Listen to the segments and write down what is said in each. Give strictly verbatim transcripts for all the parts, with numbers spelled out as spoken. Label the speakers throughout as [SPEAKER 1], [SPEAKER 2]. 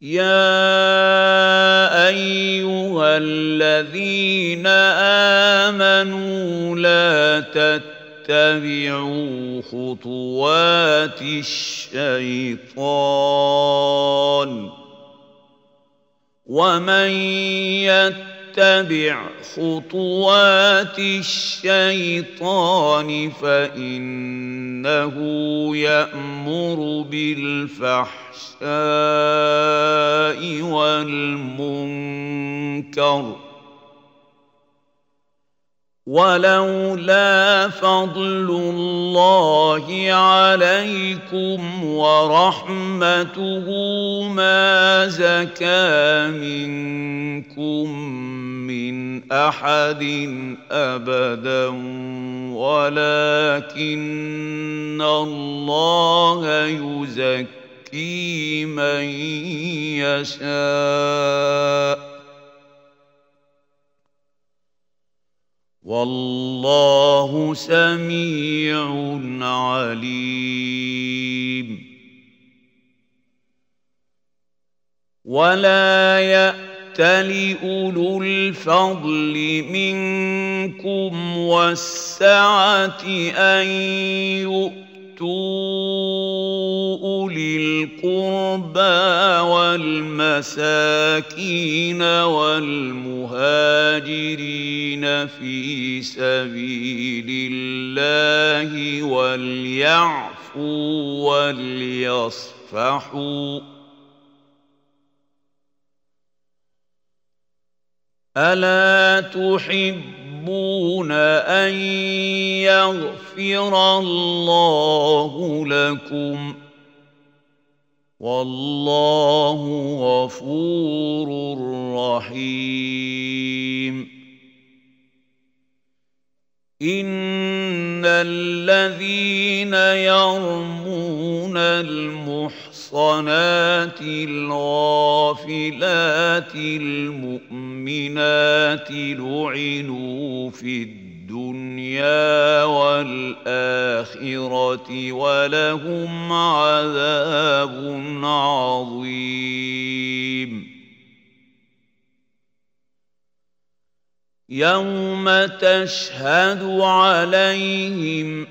[SPEAKER 1] يا أيها الذين آمنوا لا تتبعوا خطوات الشيطان ومن يتبع خطوات الشيطان فإنه يأمر بالفحشاء والمنكر ولولا فضل الله عليكم ورحمته ما زكى منكم من أحد أبدا ولكن الله يزكي من يشاء والله سميع عليم ولا يأتل أولو الفضل منكم والسعة أن يؤتوا أولي القربى والمساكين والمهاجرين في سبيل الله وليعفوا وليصفحوا ألا تحبون أن يغفر الله لكم والله غفور رحيم إن الذين يرمون المحصنات الغافلات المؤمنات لعنوا في الدنيا والآخرة ولهم عذاب عظيم يوم تشهد عليهم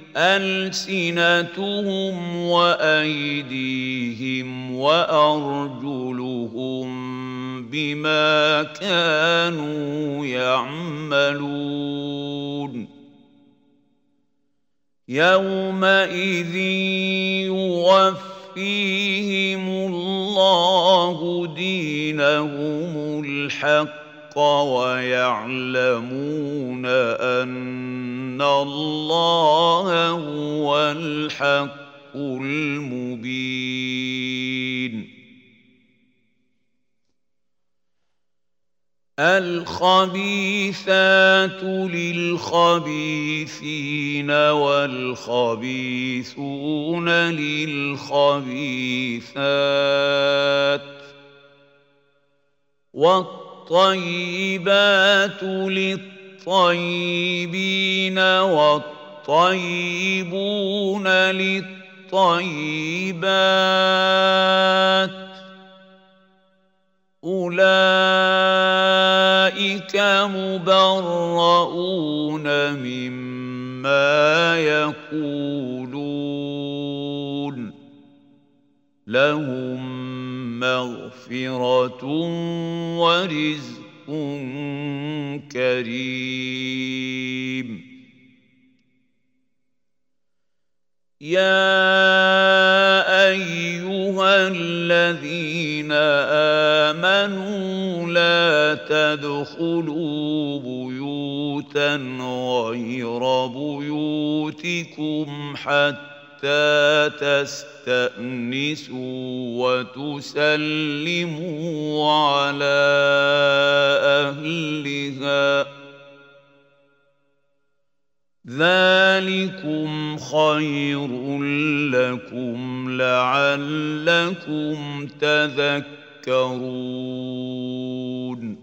[SPEAKER 1] ألسنتهم وأيديهم وأرجلهم بما كانوا يعملون يومئذ يوفيهم الله دينهم الحق ويعلمون أن الله هو الحق المبين الخبيثات للخبيثين والخبيثون للخبيثات والطيبات للطيبين والطيبون للطيبات أولئك مبرؤون مما يقولون لهم مغفرة ورزق كريم يا أيها الذين آمنوا لا تدخلوا بيوتا غير بيوتكم حتى تستأنسوا وتسلموا على أهلها ذلكم خير لكم لعلكم تذكرون